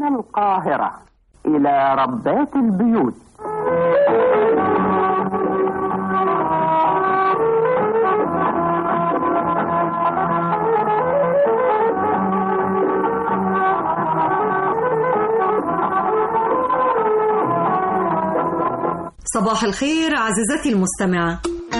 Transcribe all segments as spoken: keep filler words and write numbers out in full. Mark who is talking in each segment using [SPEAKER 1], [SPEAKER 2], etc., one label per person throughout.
[SPEAKER 1] من القاهرة إلى ربات البيوت.
[SPEAKER 2] صباح الخير عزيزتي المستمعة.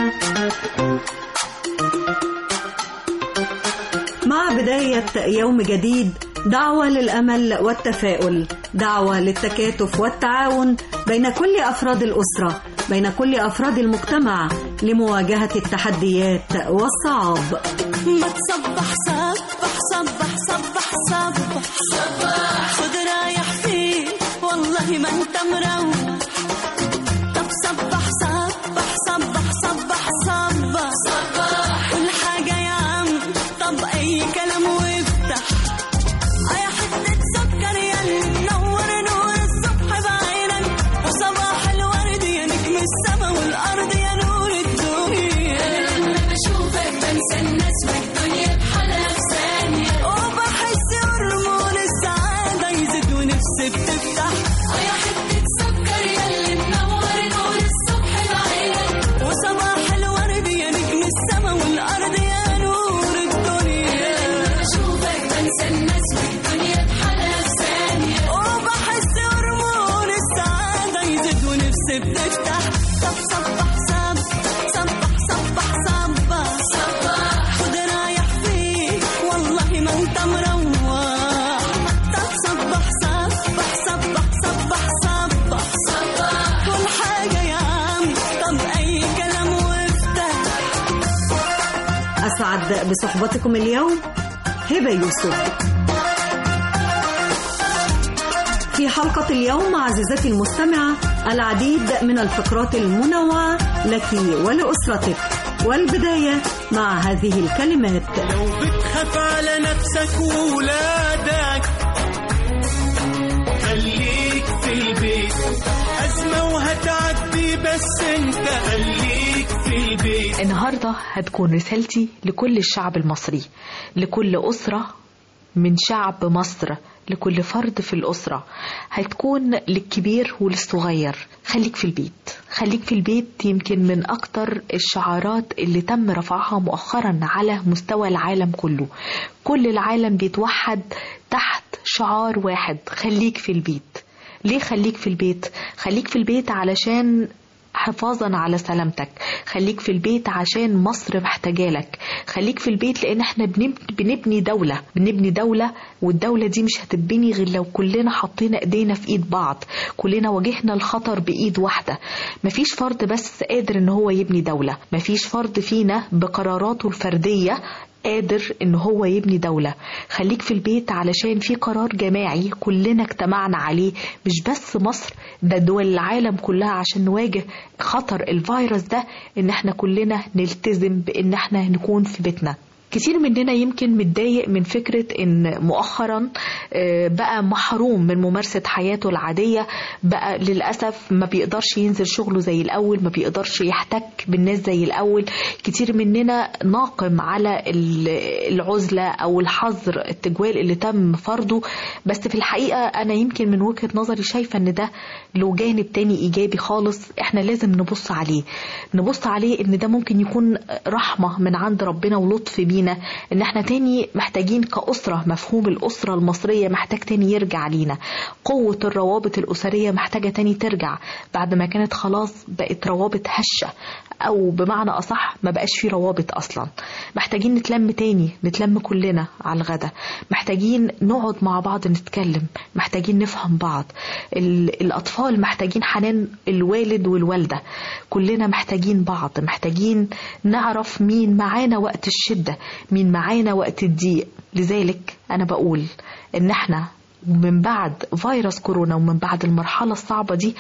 [SPEAKER 2] مع بداية يوم جديد دعوة للأمل والتفاؤل، دعوة للتكاتف والتعاون بين كل أفراد الأسرة، بين كل أفراد المجتمع لمواجهة التحديات والصعاب.
[SPEAKER 3] ما تصبح صبح صبح صبح صبح صبح خد رايح فين والله ما انت مروح. طب صبح صبح صبح صبح صبح صبح كل حاجة يا عم. طب أي كلام وافتح أي حتة سكر ياللي منور نور الصبح بعينك. وصباح الورد يا نجم السما والأرض يا نور الدنيا. أنا لما بشوفك بنسى الناس والدنيا بحالها في ثانية. وبحس هرمون السعادة يزيد ونفسي بتفتح أي حتة سكر ياللي منور نور الصبح بعينك. وصباح الورد يا نجم السما والأرض يا نور الدنيا. لما بشوفك بنسى الناس والدنيا بحالها في ثانية. وبحس هرمون السعادة يزيد ونفسي بتفتح. طب صبح صبح صبح صبح صبح صبح خد رايح فين والله ما انت مروح. طب صبح صبح صبح صبح صبح صبح كل حاجة يا عم. طب أي كلام وافتح.
[SPEAKER 2] أسعد بصحبتكم اليوم هبة يوسف. في حلقة اليوم عزيزتي المستمعة العديد من الفقرات المنوعة لك ولأسرتك، والبداية مع هذه الكلمات.
[SPEAKER 4] لو بتخاف على نفسك وولادك خليك في البيت. أزمة وهتعدي بس انت خليك في البيت.
[SPEAKER 5] النهاردة هتكون رسالتي لكل الشعب المصري، لكل أسرة من شعب مصر، لكل فرد في الأسرة. هتكون للكبير وللصغير. خليك في البيت، خليك في البيت. يمكن من أكتر الشعارات اللي تم رفعها مؤخرا على مستوى العالم كله. كل العالم بيتوحد تحت شعار واحد: خليك في البيت. ليه خليك في البيت؟ خليك في البيت علشان حفاظا على سلامتك. خليك في البيت عشان مصر محتاجالك. خليك في البيت لان احنا بنبني دولة بنبني دولة والدولة دي مش هتبني غير لو كلنا حطينا ايدينا في ايد بعض، كلنا واجهنا الخطر بايد واحدة. مفيش فرد بس قادر ان هو يبني دولة، مفيش فرد فينا بقراراته الفردية قادر ان هو يبني دولة. خليك في البيت علشان في قرار جماعي كلنا اجتمعنا عليه، مش بس مصر، ده دول العالم كلها، عشان نواجه خطر الفيروس ده، ان احنا كلنا نلتزم بان احنا نكون في بيتنا. كتير مننا يمكن متضايق من فكرة ان مؤخرا بقى محروم من ممارسة حياته العادية، بقى للأسف ما بيقدرش ينزل شغله زي الأول، ما بيقدرش يحتك بالناس زي الأول. كتير مننا ناقم على العزلة أو الحظر التجوال اللي تم فرضه. بس في الحقيقة أنا يمكن من وجهة نظري شايفة ان ده له جانب تاني إيجابي خالص. احنا لازم نبص عليه نبص عليه ان ده ممكن يكون رحمة من عند ربنا ولطف بينا، ان احنا تاني محتاجين كأسرة. مفهوم الأسرة المصرية محتاج تاني يرجع لينا. قوة الروابط الأسرية محتاجة تاني ترجع بعد ما كانت خلاص بقت روابط هشة، او بمعنى اصح ما بقاش في روابط اصلا. محتاجين نتلم تاني، نتلم كلنا على الغدا. محتاجين نقعد مع بعض نتكلم، محتاجين نفهم بعض. الاطفال محتاجين حنان الوالد والوالدة. كلنا محتاجين بعض، محتاجين نعرف مين معانا وقت الشدة، مين معانا وقت الضيق. لذلك انا بقول ان احنا من بعد فيروس كورونا ومن بعد المرحلة الصعبة دي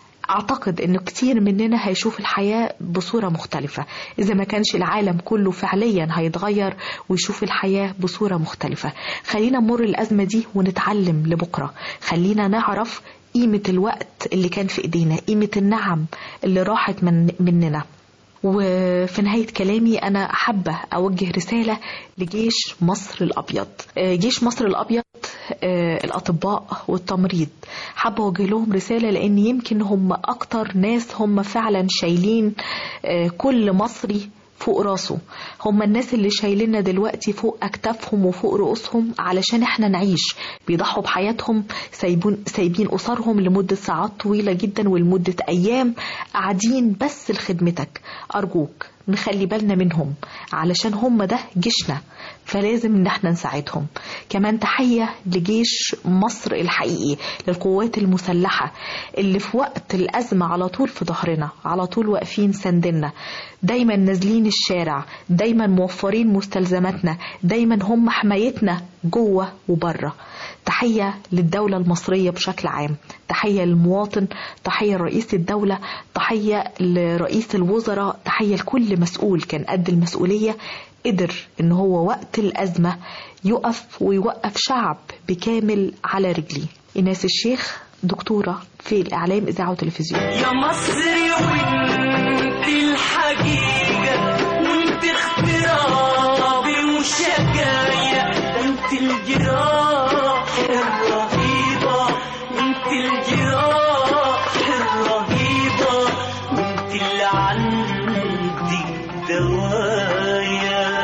[SPEAKER 5] أعتقد أنه كتير مننا هيشوف الحياة بصورة مختلفة. إذا ما كانش العالم كله فعليا هيتغير ويشوف الحياة بصورة مختلفة. خلينا نمر الأزمة دي ونتعلم لبكرة. خلينا نعرف قيمة الوقت اللي كان في إيدينا، قيمة النعم اللي راحت من مننا. وفي نهاية كلامي أنا حابة أوجه رسالة لجيش مصر الأبيض. جيش مصر الأبيض الأطباء والتمريض، حابة أوجه لهم رسالة، لأن يمكن هم أكتر ناس هم فعلا شايلين كل مصري فوق راسه. هم الناس اللي شايلنا دلوقتي فوق أكتافهم وفوق رؤوسهم علشان احنا نعيش، بيضحوا بحياتهم، سايبين سايبين أسرهم لمدة ساعات طويلة جدا ولمدة أيام قاعدين بس لخدمتك. أرجوك نخلي بالنا منهم علشان هم ده جيشنا، فلازم ان احنا نساعدهم. كمان تحية لجيش مصر الحقيقي، للقوات المسلحة اللي في وقت الأزمة على طول في ظهرنا، على طول واقفين سندنا، دايما نازلين الشارع، دايما موفرين مستلزماتنا، دايما هم حمايتنا جوه وبره. تحية للدولة المصرية بشكل عام، تحية للمواطن، تحية لرئيس الدولة، تحية لرئيس الوزراء، تحية لكل مسؤول كان قد المسؤولية، قدر ان هو وقت الأزمة يقف ويوقف شعب بكامل على رجليه. إناس الشيخ، دكتورة في الإعلام إذاعة وتلفزيون.
[SPEAKER 4] يا مصري وانت الحقيقة وانت اخترابي وشجاية، انت الجراح الرهيبة وانت الجراح الرهيبة وانت اللي عندي دوايا.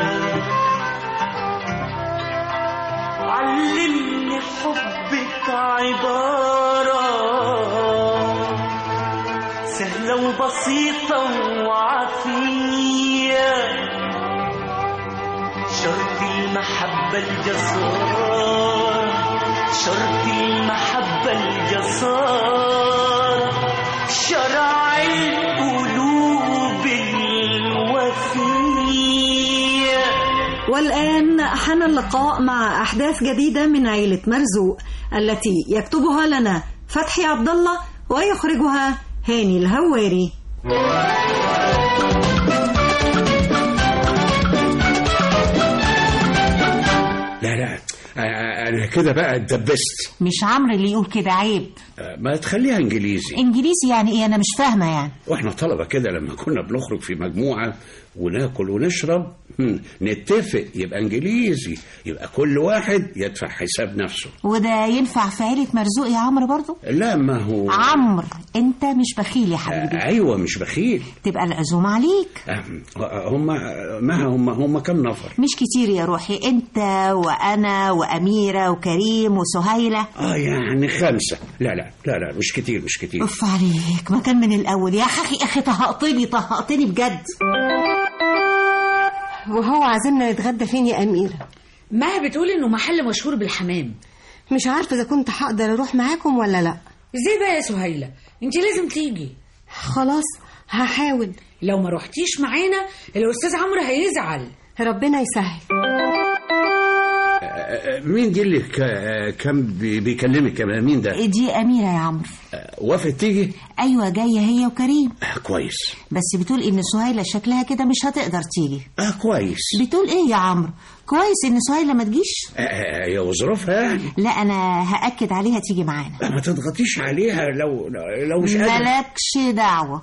[SPEAKER 4] علمني حبك عبارة سهلة وبسيطة وعافية، شرط المحبة الجسار، شرط المحبة الجسار، شرع القلوب الوفية.
[SPEAKER 2] والآن حان اللقاء مع أحداث جديدة من عيلة مرزوق التي يكتبها لنا فتحي عبد الله ويخرجها هاني الهواري.
[SPEAKER 6] لا لا أنا كده بقى اتدبست.
[SPEAKER 7] مش عمرو اللي يقول كده، عيب.
[SPEAKER 6] ما تخليها إنجليزي.
[SPEAKER 7] إنجليزي يعني إيه؟ أنا مش فاهمة يعني.
[SPEAKER 6] وإحنا طلبة كده لما كنا بنخرج في مجموعة وناكل ونشرب نتفق يبقى إنجليزي، يبقى كل واحد يدفع حساب نفسه.
[SPEAKER 7] وده ينفع في عيلة مرزوق يا عمرو برضو؟
[SPEAKER 6] لا ما هو
[SPEAKER 7] عمرو أنت مش بخيل يا حبيبي.
[SPEAKER 6] آه أيوة مش بخيل.
[SPEAKER 7] تبقى العزومة عليك.
[SPEAKER 6] آه هم ما هم هم كم نفر؟
[SPEAKER 7] مش كتير يا روحي، أنت وأنا وأميرة وكريم وسهيلة.
[SPEAKER 6] آه يعني خمسة. لا لا لا لا مش كتير مش كتير.
[SPEAKER 7] أف عليك، ما كان من الأول يا أخي. أخي طهقتني طهقتني بجد.
[SPEAKER 8] وهو عازمنا نتغدى فين يا أميرة؟
[SPEAKER 9] ما بتقول إنه محل مشهور بالحمام.
[SPEAKER 8] مش عارفة إذا كنت هقدر أروح معاكم ولا لأ.
[SPEAKER 9] إزاي بقى يا سهيلة؟ أنت لازم تيجي.
[SPEAKER 8] خلاص هحاول.
[SPEAKER 9] لو ما روحتيش معانا الأستاذ عمرو هيزعل.
[SPEAKER 8] ربنا يسهل.
[SPEAKER 6] مين دي اللي كان بيكلمك؟ مين ده؟
[SPEAKER 7] دي أميرة يا عمرو.
[SPEAKER 6] وافقت تيجي؟
[SPEAKER 7] أيوة جاية هي وكريم.
[SPEAKER 6] آه كويس.
[SPEAKER 7] بس بتقول إن سهيلة شكلها كده مش هتقدر تيجي.
[SPEAKER 6] آه كويس.
[SPEAKER 7] بتقول إيه يا عمرو؟ كويس إن سهيلة ما تجيش؟
[SPEAKER 6] آه يا وظروفها يعني.
[SPEAKER 7] لا أنا هأكد عليها تيجي معانا.
[SPEAKER 6] ما تضغطيش عليها لو لو مش قادرة.
[SPEAKER 7] مالكش دعوة.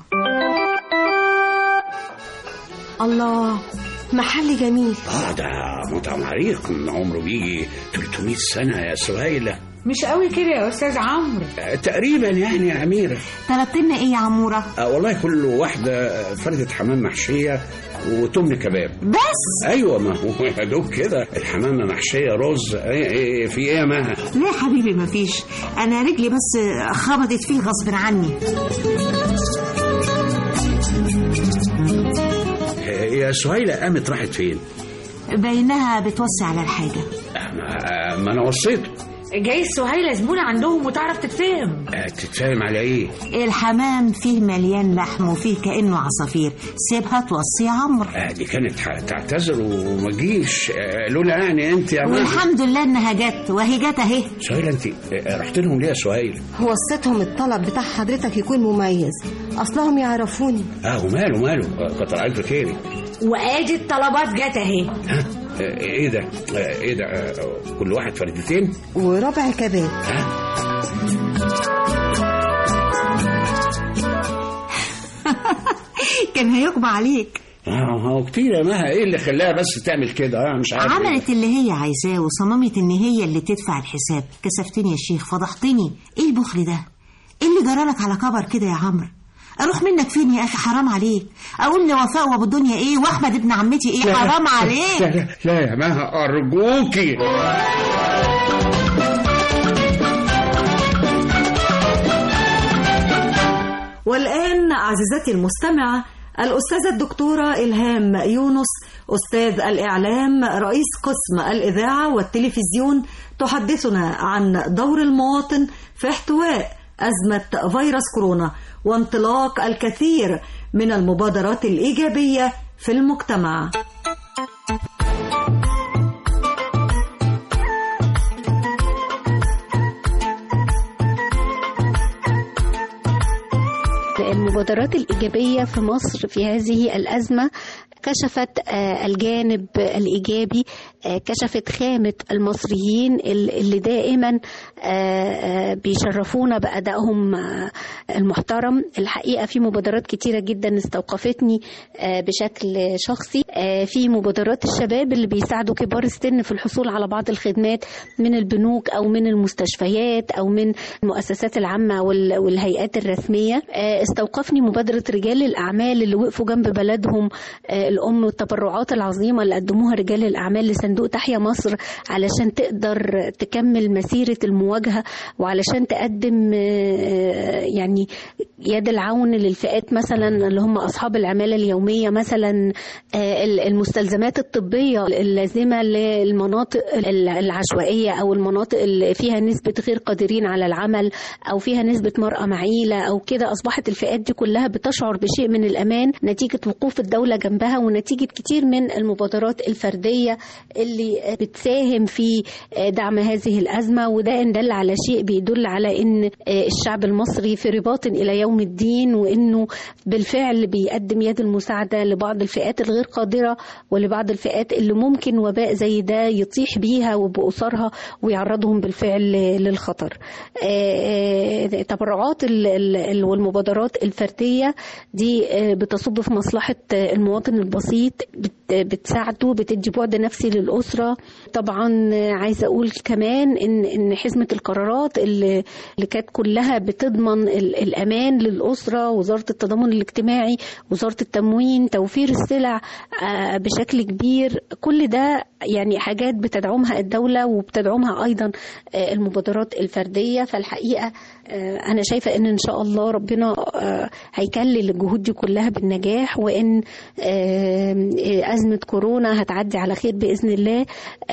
[SPEAKER 8] الله، محل جميل.
[SPEAKER 6] اه ده مطعم عريق من عمره بيجي ثلاثمية سنة يا سهيلة.
[SPEAKER 9] مش قوي كده يا أستاذ عمرو.
[SPEAKER 6] آه تقريبا يعني يا أميرة.
[SPEAKER 7] طلبت لنا إيه يا عمورة؟
[SPEAKER 6] آه والله كل واحدة فردة حمام محشية وتمن كباب
[SPEAKER 7] بس.
[SPEAKER 6] أيوة ما هو يا دوب كده الحمامة محشية رز. ايه ايه في ايه يا مها؟
[SPEAKER 7] لا يا حبيبي مفيش، أنا رجلي بس خبطت فيه غصب عني.
[SPEAKER 6] يا سهيلة قامت راحت فين؟
[SPEAKER 7] بينها بتوصي على الحاجة.
[SPEAKER 6] ما, ما أنا وصيته.
[SPEAKER 9] جاي سهيلة زبونة عندهم وتعرف تتفاهم.
[SPEAKER 6] تتفاهم على إيه؟
[SPEAKER 7] الحمام فيه مليان لحم وفيه كأنه عصافير، سيبها توصي عمرو.
[SPEAKER 6] آه دي كانت تعتذر وما جيش. آه لولا يعني أنت يا
[SPEAKER 7] والحمد لله إنها جت وهي جت أهي.
[SPEAKER 6] سهيلة أنت رحت لهم ليه يا سهيلة؟
[SPEAKER 8] وصيتهم الطلب بتاع حضرتك يكون مميز، أصلهم يعرفوني.
[SPEAKER 6] آه وماله ماله كتر ألف خيري.
[SPEAKER 9] وآدي الطلبات جت أهي.
[SPEAKER 6] ها ايه ده ايه ده كل واحد فردتين
[SPEAKER 8] وربع كباب.
[SPEAKER 7] كان هيقبع عليك.
[SPEAKER 6] اه هو كتير يا مها، ايه اللي خلاها بس تعمل كده؟ اه مش عارف.
[SPEAKER 7] عملت
[SPEAKER 6] إيه.
[SPEAKER 7] اللي هي عايزاه وصممت ان هي اللي تدفع الحساب. كسفتني يا شيخ، فضحتني. ايه البخل ده؟ ايه اللي جرالك على كبر كده يا عمرو؟ اروح منك فين يا اخي؟ حرام عليك. اقول لوفاء وابو الدنيا ايه واحمد ابن عمتي ايه؟
[SPEAKER 6] لا
[SPEAKER 7] حرام
[SPEAKER 6] لا
[SPEAKER 7] عليك.
[SPEAKER 6] لا لا, لا يا مها ارجوكي.
[SPEAKER 2] والآن عزيزتي المستمعة، الأستاذة الدكتورة إلهام يونس أستاذ الإعلام رئيس قسم الإذاعة والتلفزيون تحدثنا عن دور المواطن في احتواء أزمة فيروس كورونا وانطلاق الكثير من المبادرات الإيجابية في المجتمع.
[SPEAKER 10] المبادرات الإيجابية في مصر في هذه الأزمة كشفت الجانب الإيجابي، كشفت خامة المصريين اللي دائما بيشرفونا بأدائهم المحترم. الحقيقة في مبادرات كتيرة جدا استوقفتني بشكل شخصي. في مبادرات الشباب اللي بيساعدوا كبار السن في الحصول على بعض الخدمات من البنوك أو من المستشفيات أو من المؤسسات العامة والهيئات الرسمية. استوقفني مبادرة رجال الأعمال اللي وقفوا جنب بلدهم الأم والتبرعات العظيمة اللي قدموها رجال الأعمال لصندوق تحيا مصر علشان تقدر تكمل مسيرة المواجهة وعلشان تقدم يعني يد العون للفئات مثلا اللي هم أصحاب العمالة اليومية، مثلا المستلزمات الطبية اللازمة للمناطق العشوائية أو المناطق اللي فيها نسبة غير قادرين على العمل أو فيها نسبة مرأة معيلة أو كده. أصبحت الفئات دي كلها بتشعر بشيء من الأمان نتيجة وقوف الدولة جنبها ونتيجة كتير من المبادرات الفردية اللي بتساهم في دعم هذه الأزمة. وده إن دل على شيء بيدل على إن الشعب المصري في رباط إلى يوم الدين، وإنه بالفعل بيقدم يد المساعدة لبعض الفئات الغير قادرة ولبعض الفئات اللي ممكن وباء زي ده يطيح بيها وبأسرها ويعرضهم بالفعل للخطر. تبرعات والمبادرات الفردية دي بتصب في مصلحة المواطن البسيط، بتساعده، بتدي بعد نفسي للأسرة. طبعا عايزة أقول كمان إن إن حزمة القرارات اللي, اللي كانت كلها بتضمن الأمان للأسرة، وزارة التضامن الاجتماعي، وزارة التموين، توفير السلع بشكل كبير، كل ده يعني حاجات بتدعمها الدولة وبتدعمها أيضا المبادرات الفردية. فالحقيقة أنا شايفة إن إن شاء الله ربنا هيكلل الجهود دي كلها بالنجاح، وإن أزمة كورونا هتعدي على خير بإذن الله.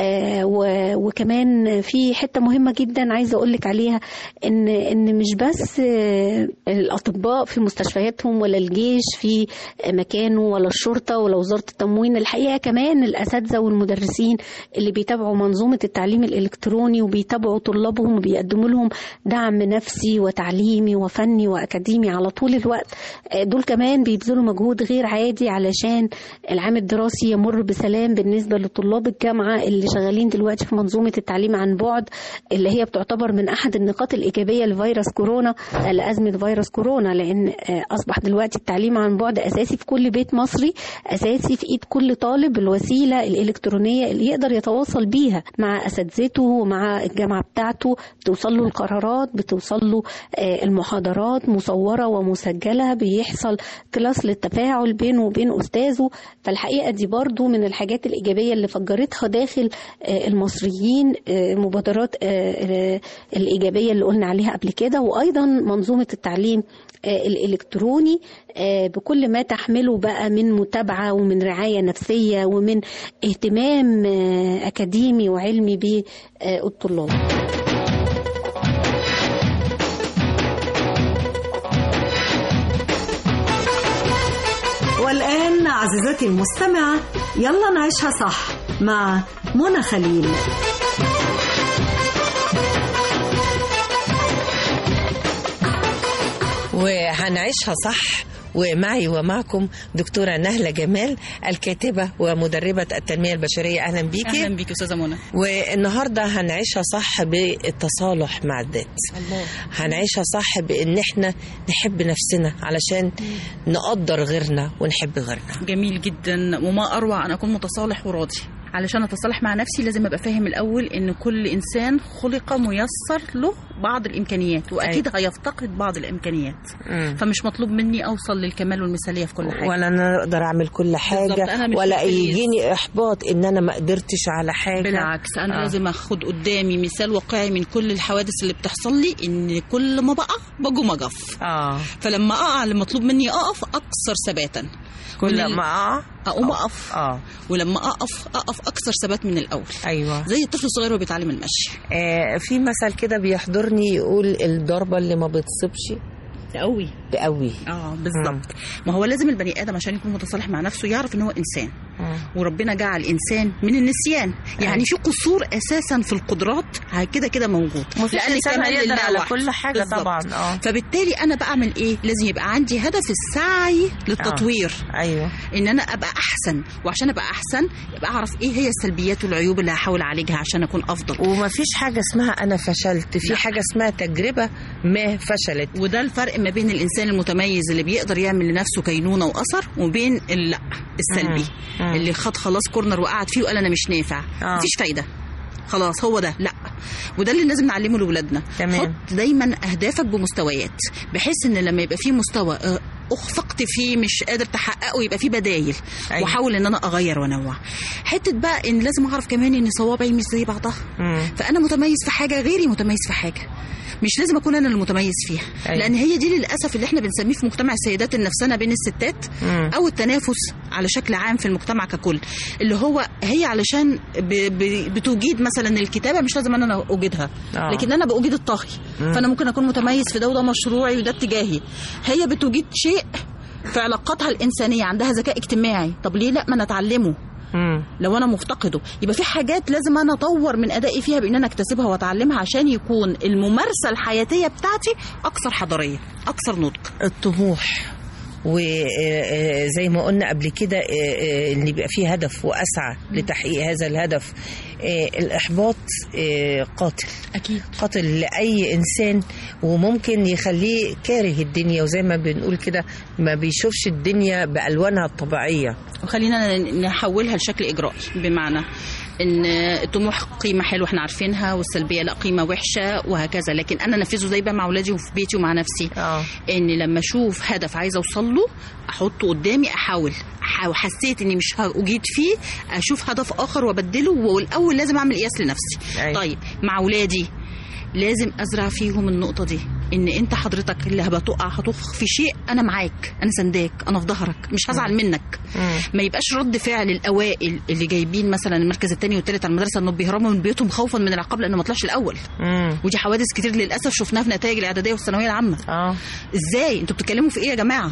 [SPEAKER 10] وكمان في حتة مهمة جدا عايزة أقولك عليها، إن إن مش بس الأطباء في مستشفياتهم ولا الجيش في مكانه ولا الشرطة ولا وزارة التموين، الحقيقة كمان الأساتذة والمدرسين اللي بيتابعوا منظومة التعليم الإلكتروني وبيتابعوا طلابهم وبيقدموا لهم دعم نفسي وتعليمي وفني وأكاديمي على طول الوقت، دول كمان بيبذلوا مجهود غير عادي علشان العام الدراسي يمر بسلام بالنسبة لطلاب الجامعة اللي شغالين دلوقتي في منظومة التعليم عن بعد، اللي هي بتعتبر من أحد النقاط الإيجابية لفيروس كورونا، لأزمة فيروس كورونا، لأن أصبح دلوقتي التعليم عن بعد أساسي في كل بيت مصري، أساسي في إيد كل طالب، الوسيلة الإلكترونية اللي يقدر يتواصل بيها مع أساتذته ومع الجامعة بتاعته، بتوصل له القرارات، بتوصل له المحاضرات مصورة ومسجلة، بيحصل كلاس للتفاعل بينه وبين أستاذه. فالحقيقة دي برضو من الحاجات الإيجابية اللي فجرتها داخل المصريين مبادرات الإيجابية اللي قلنا عليها قبل كده، وأيضا منظومة التعليم الإلكتروني بكل ما تحمله بقى من متابعة ومن رعاية نفسية ومن اهتمام أكاديمي وعلمي بالطلاب.
[SPEAKER 2] والآن عزيزتي المستمعة، يلا نعيشها صح مع منى خليل.
[SPEAKER 11] وهنعيشها صح ومعي ومعكم دكتورة نهلة جمال الكاتبة ومدربة التنمية البشرية. أهلا بيكي.
[SPEAKER 12] أهلا بيكي أستاذة منى.
[SPEAKER 11] والنهاردة هنعيشها صح بالتصالح مع الذات. الله. هنعيشها صح بإن احنا نحب نفسنا علشان نقدر غيرنا ونحب غيرنا.
[SPEAKER 12] جميل جدا، وما أروع أن أكون متصالح وراضي. علشان أتصالح مع نفسي لازم أبقى فاهم الأول إن كل إنسان خلق ميسر له بعض الإمكانيات، وأكيد أي. هيفتقد بعض الإمكانيات. مم. فمش مطلوب مني أوصل للكمال والمثالية في كل حاجة،
[SPEAKER 11] ولا أنا أقدر أعمل كل حاجة، ولا يجيني إحباط إن أنا ما قدرتش على حاجة.
[SPEAKER 12] بالعكس، أنا آه. لازم أخد قدامي مثال واقعي من كل الحوادث اللي بتحصل لي، إن كل ما بقع بقوم أقف. آه. فلما أقع اللي مطلوب مني أقف أكثر ثباتا.
[SPEAKER 11] كل ما أقع
[SPEAKER 12] أقوم أقف. آه. ولما أقف أقف أكثر ثبات من الأول.
[SPEAKER 11] أيوة.
[SPEAKER 12] زي الطفل الصغير وهو بيتعلم المشي.
[SPEAKER 11] آه في مثل كده بيحضرني يقول الضربة اللي ما بتصيبش
[SPEAKER 12] تقوي
[SPEAKER 11] تقوي.
[SPEAKER 12] اه بالظبط. ما هو لازم البني ادم عشان يكون متصالح مع نفسه يعرف ان هو انسان. مم. وربنا جعل انسان من النسيان، يعني في قصور اساسا في القدرات كده كده موجود،
[SPEAKER 11] لان الانسان هيقدر على كل حاجه بالزبط. طبعا اه
[SPEAKER 12] فبالتالي انا بعمل ايه؟ لازم يبقى عندي هدف السعي للتطوير.
[SPEAKER 11] آه. ايوه،
[SPEAKER 12] ان انا ابقى احسن، وعشان ابقى احسن يبقى اعرف ايه هي السلبيات والعيوب اللي هحاول اعالجها عشان اكون افضل.
[SPEAKER 11] ومفيش حاجه اسمها انا فشلت، في حاجه اسمها تجربه ما فشلت.
[SPEAKER 12] وده الفرق ما بين الانسان المتميز اللي بيقدر يعمل لنفسه كينونه واثر، وبين لا السلبي مم. مم. اللي خد خلاص كورنر وقعد فيه وقال انا مش نافع. آه. مفيش فايده، خلاص هو ده. لا، وده اللي لازم نعلمه لاولادنا. حط دايما اهدافك بمستويات، بحيث ان لما يبقى فيه مستوى اخفقت فيه مش قادر تحققه يبقى فيه بدايل. أيوة. واحاول ان انا اغير وانوع. حته بقى ان لازم اعرف كمان ان صوابعي مش زي بعضها. مم. فانا متميز في حاجه غيري متميز في حاجه، مش لازم اكون انا المتميز فيها. أيوة. لان هي دي للاسف اللي احنا بنسميه في مجتمع السيدات النفسنه بين الستات. مم. او التنافس على شكل عام في المجتمع ككل، اللي هو هي علشان ب... ب... بتوجد مثلا الكتابه مش لازم انا اوجدها. آه. لكن انا باوجد الطهي. مم. فانا ممكن اكون متميز في ده وده مشروعي وده اتجاهي. هي بتوجد شيء في علاقاتها الانسانيه، عندها ذكاء اجتماعي، طب ليه لا ما نتعلمه؟ مم. لو انا مفتقده يبقى في حاجات لازم انا اطور من ادائي فيها بان انا اكتسبها واتعلمها عشان يكون الممارسه الحياتيه بتاعتي اكثر حضاريه، اكثر نضج.
[SPEAKER 11] الطموح، وزي ما قلنا قبل كده ان يبقى فيه هدف واسعى لتحقيق هذا الهدف. الاحباط قاتل،
[SPEAKER 12] اكيد
[SPEAKER 11] قاتل لاي انسان، وممكن يخليه كاره الدنيا، وزي ما بنقول كده ما بيشوفش الدنيا بالوانها الطبيعيه.
[SPEAKER 12] وخلينا نحولها لشكل اجرائي، بمعنى ان الطموح قيمه حلوه احنا عارفينها، والسلبيه لا قيمه وحشه وهكذا. لكن انا انفذه زي بقى مع اولادي وفي بيتي ومع نفسي. أوه. ان لما اشوف هدف عايزه اوصل له احطه قدامي، احاول حسيت اني مش هاجيد فيه اشوف هدف اخر وابدله، والاول لازم اعمل قياس لنفسي. أي. طيب مع اولادي لازم ازرع فيهم النقطه دي، ان انت حضرتك اللي هتقع هتخ في شيء انا معاك، انا سنداك، انا في ظهرك، مش هزعل منك. مم. ما يبقاش رد فعل الاوائل اللي جايبين مثلا المركز الثاني والثالث على المدرسه انه بيهربوا من بيوتهم خوفا من العقاب لانه ما طلعش الاول. مم. ودي حوادث كتير للاسف شفناها في نتائج الاعداديه والثانويه العامه. اه ازاي انتوا بتتكلموا في ايه يا جماعه؟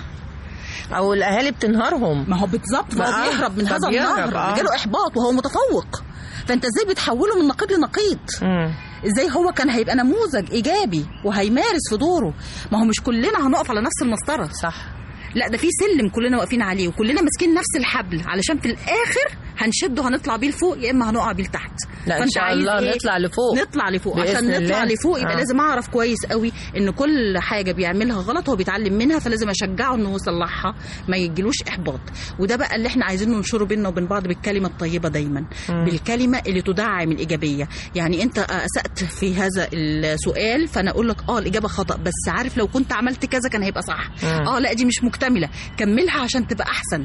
[SPEAKER 11] او الاهالي بتنهارهم.
[SPEAKER 12] ما هو بالظبط، هو بيهرب من هذا النهر، جاله احباط وهو متفوق، فانت ازاي بتحوله من نقيض لنقيض؟ مم. ازاي هو كان هيبقى نموذج ايجابي وهيمارس في دوره؟ ما هو مش كلنا هنقف على نفس المسطره.
[SPEAKER 11] صح.
[SPEAKER 12] لا، ده في سلم كلنا واقفين عليه وكلنا ماسكين نفس الحبل، علشان في الاخر هنشده هنطلع بيه لفوق يا اما هنقع بيه لتحت.
[SPEAKER 11] لا ان شاء الله إيه؟ نطلع لفوق.
[SPEAKER 12] نطلع لفوق عشان نطلع الله. لفوق يبقى آه. لازم اعرف كويس قوي ان كل حاجه بيعملها غلط هو بيتعلم منها، فلازم اشجعه انه يصلحها، ما يجيلوش احباط. وده بقى اللي احنا عايزين ننشره بيننا وبين بعض بالكلمه الطيبه دايما. م. بالكلمه اللي تدعم الايجابيه. يعني انت اسأت في هذا السؤال فانا اقول لك اه الاجابه خطا، بس عارف لو كنت عملت كذا كان هيبقى صح. م. اه لا دي مش مكتمله، كملها عشان تبقى احسن.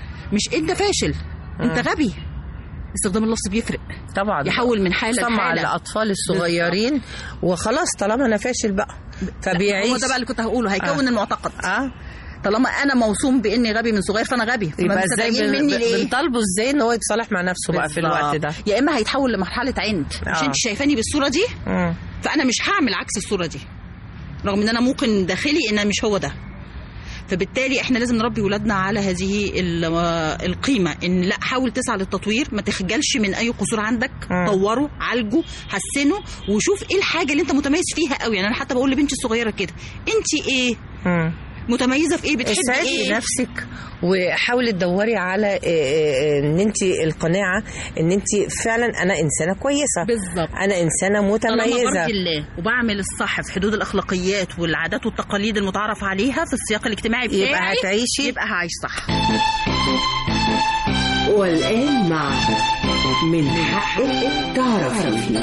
[SPEAKER 12] مش انت فاشل، انت غبي. استخدام اللفظ بيفرق
[SPEAKER 11] طبعا،
[SPEAKER 12] يحول من حاله لحاله.
[SPEAKER 11] سمع الاطفال الصغيرين وخلاص طالما انا فاشل بقى فبيعيش.
[SPEAKER 12] هو ده بقى اللي كنت هقوله، هيكون
[SPEAKER 11] آه.
[SPEAKER 12] المعتقد.
[SPEAKER 11] اه
[SPEAKER 12] طالما انا موسوم باني غبي من صغير فانا غبي،
[SPEAKER 11] يبقى ازاي بنطالبه ازاي ان هو يتصالح مع نفسه بقى في الوقت ده؟
[SPEAKER 12] يا اما هيتحول لمرحله عند. آه. مش انت شايفاني بالصوره دي؟ م. فانا مش هعمل عكس الصوره دي، رغم ان انا ممكن داخلي ان مش هو ده. فبالتالي احنا لازم نربي ولادنا على هذه القيمه، ان لا حاول تسعى للتطوير، ما تخجلش من اي قصور عندك. م. طوره، عالجه، حسنه، وشوف ايه الحاجه اللي انت متميز فيها قوي. يعني انا حتى بقول لبنتي الصغيره كده، انت ايه؟ م. متميزه في ايه؟ بتحبي
[SPEAKER 11] اسعدي
[SPEAKER 12] ايه؟
[SPEAKER 11] نفسك وحاولي تدوري على ان انت القناعه ان انت فعلا انا انسانه كويسه.
[SPEAKER 12] بالظبط.
[SPEAKER 11] انا انسانه متميزه.
[SPEAKER 12] انا برضي الله وبعمل الصح في حدود الاخلاقيات والعادات والتقاليد المتعارف عليها في السياق الاجتماعي بتاعي،
[SPEAKER 11] يبقى هتعيشي،
[SPEAKER 12] يبقى هعيش صح.
[SPEAKER 13] والآن مع من حقك تعرفي.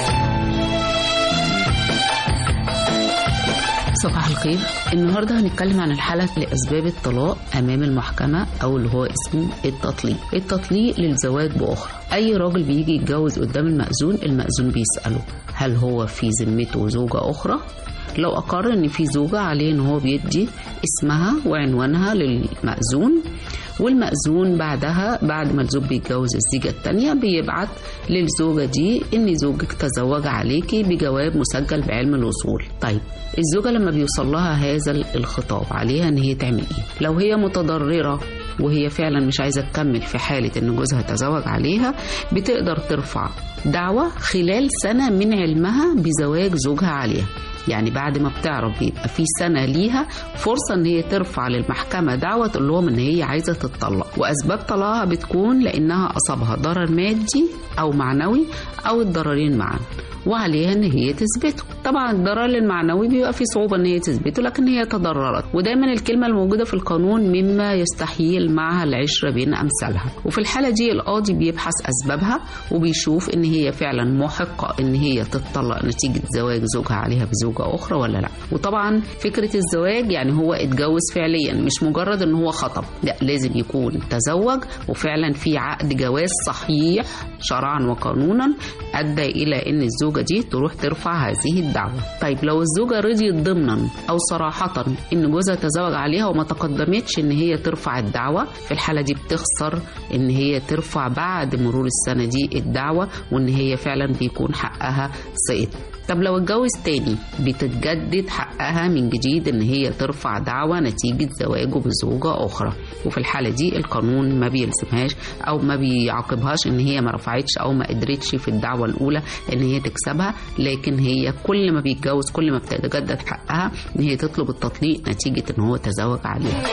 [SPEAKER 14] صباح الخير. النهارده هنتكلم عن الحالة لأسباب الطلاق أمام المحكمة أو اللي هو اسمه التطليق. التطليق للزواج بأخرى. أي راجل بيجي يتجوز قدام المأذون، المأذون بيسأله هل هو في ذمته زوجة أخرى؟ لو أقر إن في زوجة عليه إن هو بيدي اسمها وعنوانها للمأذون، والمأذون بعدها بعد ما الزوج بيتجوز الزيجة التانية بيبعت للزوجة دي إن زوجك تزوج عليكي بجواب مسجل بعلم الوصول. طيب الزوجة لما بيوصل لها هذا الخطاب عليها إن هي تعمل إيه؟ لو هي متضررة وهي فعلا مش عايزة تكمل في حالة إن جوزها تزوج عليها، بتقدر ترفع دعوة خلال سنة من علمها بزواج زوجها عليها. يعني بعد ما بتعرف بيبقى في سنة ليها فرصة ان هي ترفع للمحكمة دعوة تقول لهم ان هي عايزة تتطلق، واسباب طلاقها بتكون لانها اصابها ضرر مادي او معنوي او الضررين معا، وعليها ان هي تثبته. طبعا الضرر المعنوي بيبقى في صعوبة ان هي تثبته، لكن هي تضررت، ودايما الكلمة الموجودة في القانون مما يستحيل معها العشرة بين امثالها. وفي الحالة دي القاضي بيبحث اسبابها وبيشوف ان هي فعلا محقة ان هي تتطلق نتيجة زواج زوجها عليها بزوجة اخرى ولا لا. وطبعا فكرة الزواج يعني هو اتجوز فعليا، مش مجرد ان هو خطب، لا لازم يكون تزوج وفعلا في عقد جواز صحيح شرعا وقانونا ادى الى ان الزوجة دي تروح ترفع هذه الدعوة. طيب لو الزوجة رضيت ضمنا او صراحة ان جوزها تزوج عليها وما تقدمتش ان هي ترفع الدعوة، في الحالة دي بتخسر ان هي ترفع بعد مرور السنة دي الدعوة، وان هي فعلا بيكون حقها سقط. طب لو اتجوز تاني بتتجدد حقها من جديد ان هي ترفع دعوة نتيجة زواجه بزوجة اخرى، وفي الحالة دي القانون ما بيلزمهاش او ما بيعاقبهاش ان هي ما رفعتش او ما قدرتش في الدعوة الاولى ان هي تكسبها، لكن هي كل ما بيتجوز كل ما بتتجدد حقها ان هي تطلب التطليق نتيجة ان هو تزوج عليها.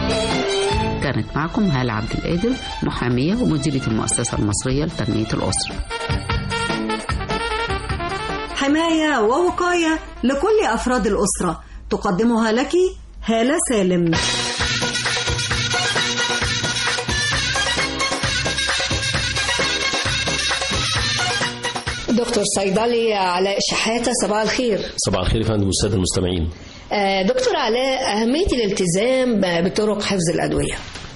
[SPEAKER 14] كانت معكم هالة عبد القادر، محامية ومديرة المؤسسة المصرية لتنمية الأسرة.
[SPEAKER 2] حماية ووقاية لكل أفراد الأسرة تقدمها لك هالة سالم.
[SPEAKER 15] دكتور صيدلي علاء شحاتة، صباح الخير.
[SPEAKER 16] صباح الخير يا فندم والسادة المستمعين.
[SPEAKER 15] دكتور علاء، أهمية الالتزام بطرق حفظ الأدوية.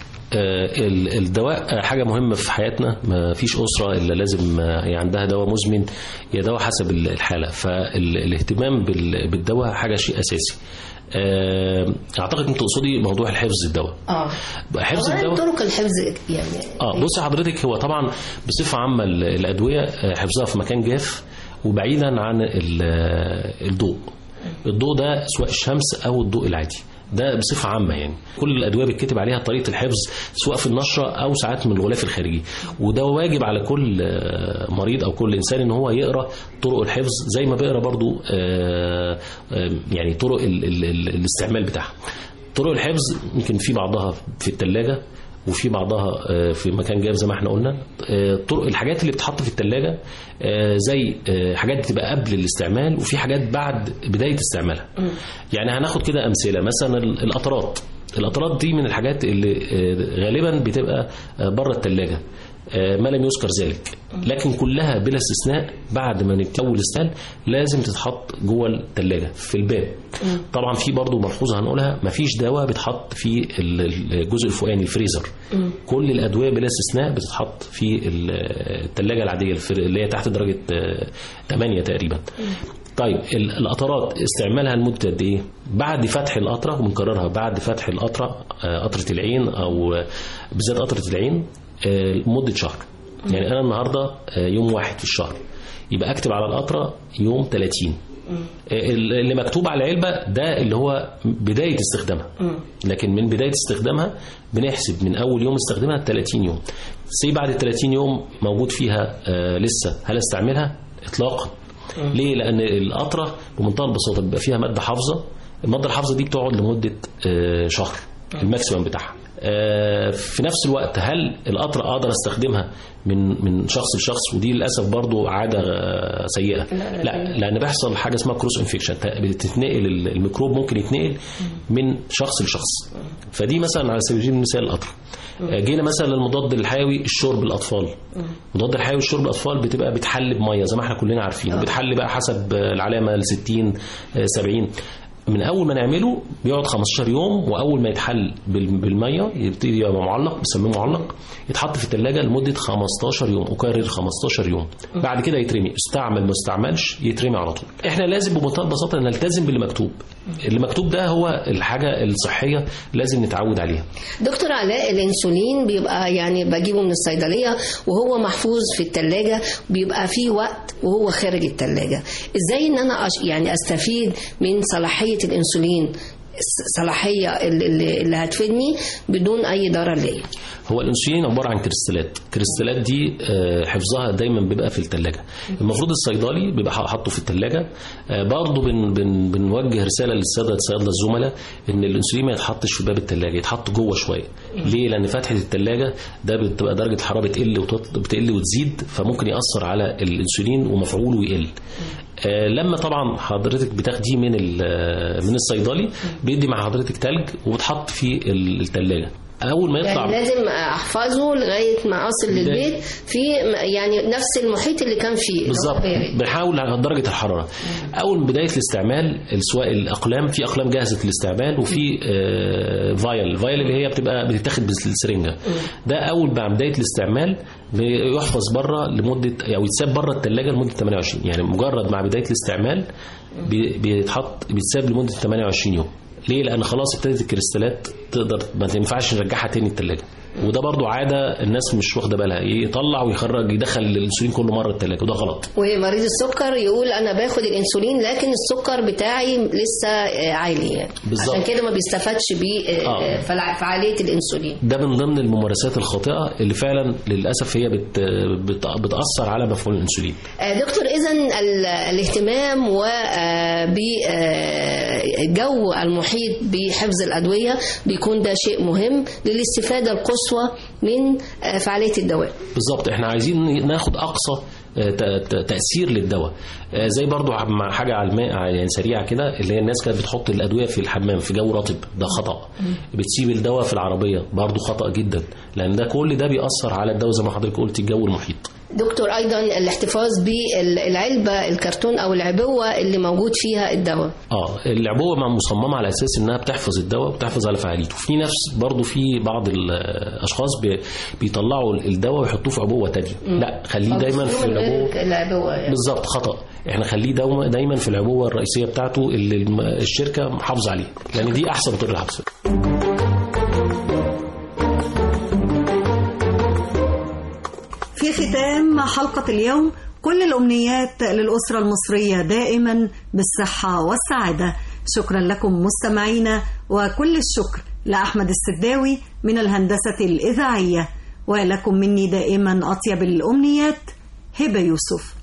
[SPEAKER 16] الدواء حاجة مهمة في حياتنا، ما فيش أسرة إلا لازم عندها دواء مزمن، يا دواء حسب الحالة، فالاهتمام بالدواء حاجة شيء أساسي. اعتقد انت تقصدي موضوع الحفظ الدواء.
[SPEAKER 15] اه
[SPEAKER 16] حفظ الدواء
[SPEAKER 15] طرق الحفظ يعني.
[SPEAKER 16] اه بصي حضرتك، هو طبعا بصفه عامه الادويه حفظها في مكان جاف وبعيدا عن الضوء. الضوء ده سواء الشمس او الضوء العادي، ده بصفة عامة يعني. كل الأدوية بتكتب عليها طريقة الحفظ سواء في النشرة أو ساعات من الغلاف الخارجي، وده واجب على كل مريض أو كل إنسان إن هو يقرأ طرق الحفظ زي ما بيقرأ برضو يعني طرق الاستعمال بتاعها. طرق الحفظ يمكن في بعضها في الثلاجة وفي بعضها في مكان جاف زي ما احنا قلنا. طرق الحاجات اللي بتحط في الثلاجة زي حاجات بتبقى قبل الاستعمال وفي حاجات بعد بداية استعمالها. يعني هناخد كده أمثلة، مثلا القطرات. القطرات دي من الحاجات اللي غالبا بتبقى بره الثلاجة ما لم يذكر ذلك، لكن كلها بلا استثناء بعد ما نتكون الاستعمال لازم تتحط جوه الثلاجة في الباب. طبعا في برضو ملحوظة هنقولها، مفيش دواء بيتحط في الجزء الفوقاني الفريزر. كل الأدوية بلا استثناء بتتحط في الثلاجة العادية اللي هي تحت درجة ثمانية تقريبا. طيب القطرات استعمالها لمدة قد ايه؟ بعد فتح القطرة، وبنكررها بعد فتح القطرة، قطرة العين او بالذات قطرة العين، مدة شهر. يعني انا النهاردة يوم واحد في الشهر، يبقى اكتب على القطرة يوم ثلاثين. اللي مكتوب على العلبة ده اللي هو بداية استخدامها، لكن من بداية استخدامها بنحسب من أول يوم استخدامها ثلاثين يوم. سي بعد ثلاثين يوم موجود فيها آه لسه، هل استعملها؟ إطلاقا. ليه؟ لأن القطرة بمنتهى البساطة بيبقى فيها مادة حافظة المادة الحافظة دي بتقعد لمدة شهر الماكسيمم بتاعها. في نفس الوقت هل القطرة أقدر استخدمها من من شخص لشخص؟ ودي للأسف برضو عادة سيئة. لا، لأن بيحصل حاجة اسمها كروس انفكشن، بتتنقل الميكروب، ممكن يتنقل من شخص لشخص. فدي مثلا على سبيل المثال القطرة. جينا مثلا للمضاد الحيوي الشرب الأطفال. مضاد الحيوي الشرب الأطفال بتبقى بتحل بمية زي ما احنا كلنا عارفين، بتحل بقى حسب العلامة ستين سبعين. من اول ما نعمله بيقعد خمستاشر يوم، واول ما يتحل بالميه يبتدي يبقى معلق، بنسميه معلق، يتحط في الثلاجه لمده خمستاشر يوم، اكرر خمستاشر يوم. بعد كده يترمي، استعمل ما استعملش يترمي على طول. احنا لازم بمنتهى البساطه نلتزم باللي مكتوب. اللي مكتوب ده هو الحاجه الصحيه لازم نتعود عليها.
[SPEAKER 15] دكتور علاء، الانسولين بيبقى يعني بجيبه من الصيدليه وهو محفوظ في الثلاجه، بيبقى فيه وقت وهو خارج الثلاجه. ازاي ان انا يعني استفيد من صلاحيه الانسولين، صلاحيه اللي, اللي هتفيدني بدون اي ضرر ليا؟
[SPEAKER 16] هو الانسولين عباره عن كريستالات. الكريستالات دي حفظها دايما بيبقى في الثلاجه. المفروض الصيدلي بيبقى حاطه في الثلاجه. برضه بن بن بنوجه رساله للساده الصيادله الزملاء ان الانسولين ما يتحطش في باب الثلاجه، يتحط جوه شويه. ليه؟ لان فتحه الثلاجه ده بتبقى درجه الحراره بتقل بتقل وتزيد، فممكن ياثر على الانسولين ومفعوله يقل. لما طبعا حضرتك بتاخديه من من الصيدلي بيدي مع حضرتك تلج وبتحط في الثلاجه. اول ما يطلع
[SPEAKER 15] يعني لازم احفظه لغايه ما اصل للبيت في يعني نفس المحيط اللي كان فيه
[SPEAKER 16] بالظبط. بنحاول على درجه الحراره. اول بدايه الاستعمال، سواء الاقلام، في اقلام جاهزه للاستعمال، وفي فايل فايل اللي هي بتبقى بتتاخد بالسرنجه. ده اول مع بدايه الاستعمال بيحفظ بره لمده او يتساب بره الثلاجه لمده ثمانية وعشرين، يعني مجرد مع بدايه الاستعمال بيتحط بيتساب لمده ثمانية وعشرين يوم. ليه؟ لأن خلاص ابتدت الكريستالات تقدر ما تنفعش نرجعها تاني التلاجة. وده برضو عادة الناس مش واخدة بالها، يطلع ويخرج يدخل الانسولين كل مرة التلاجة، وده غلط.
[SPEAKER 15] ومريض السكر يقول أنا باخد الانسولين لكن السكر بتاعي لسه عالي، بالزبط. عشان كده ما بيستفادش بيه آه. فعالية الانسولين.
[SPEAKER 16] ده من ضمن الممارسات الخاطئة اللي فعلا للأسف هي بت بت بتأثر على مفعول الانسولين.
[SPEAKER 15] دكتور، إذن الاهتمام وبالجو المحيط بحفظ الأدوية بيكون ده شيء مهم للاستفادة القصوى من فعالية الدواء.
[SPEAKER 16] بالظبط. احنا عايزين ناخد أقصى تأثير للدواء. زي برضو مع حاجة على الماء يعني سريعة كده، اللي هي الناس كانت بتحط الأدوية في الحمام في جو رطب، ده خطأ. بتسيب الدواء في العربية، برضو خطأ جدا، لأن ده كل ده بيأثر على الدواء زي ما حضرتك قلت الجو المحيط.
[SPEAKER 15] دكتور، أيضا الاحتفاظ بالعلبة الكرتون أو العبوة اللي موجود فيها الدواء.
[SPEAKER 16] آه العبوة مصممة على أساس إنها بتحفظ الدواء وبتحفظ على فعاليته. في نفس برضو في بعض الأشخاص بيطلعوا الدواء ويحطوه في عبوة تانية. لا، خليه دايما في العبوة.
[SPEAKER 15] العبوة يعني.
[SPEAKER 16] بالظبط، خطأ. احنا خليه دايما في العبوة الرئيسية بتاعته اللي الشركة محافظة عليها، لأن دي أحسن طريقة للحفظ.
[SPEAKER 2] في ختام حلقة اليوم، كل الأمنيات للأسرة المصرية دائما بالصحة والسعادة. شكرا لكم مستمعينا، وكل الشكر لأحمد السداوي من الهندسة الإذاعية، ولكم مني دائما أطيب الأمنيات، هبة يوسف.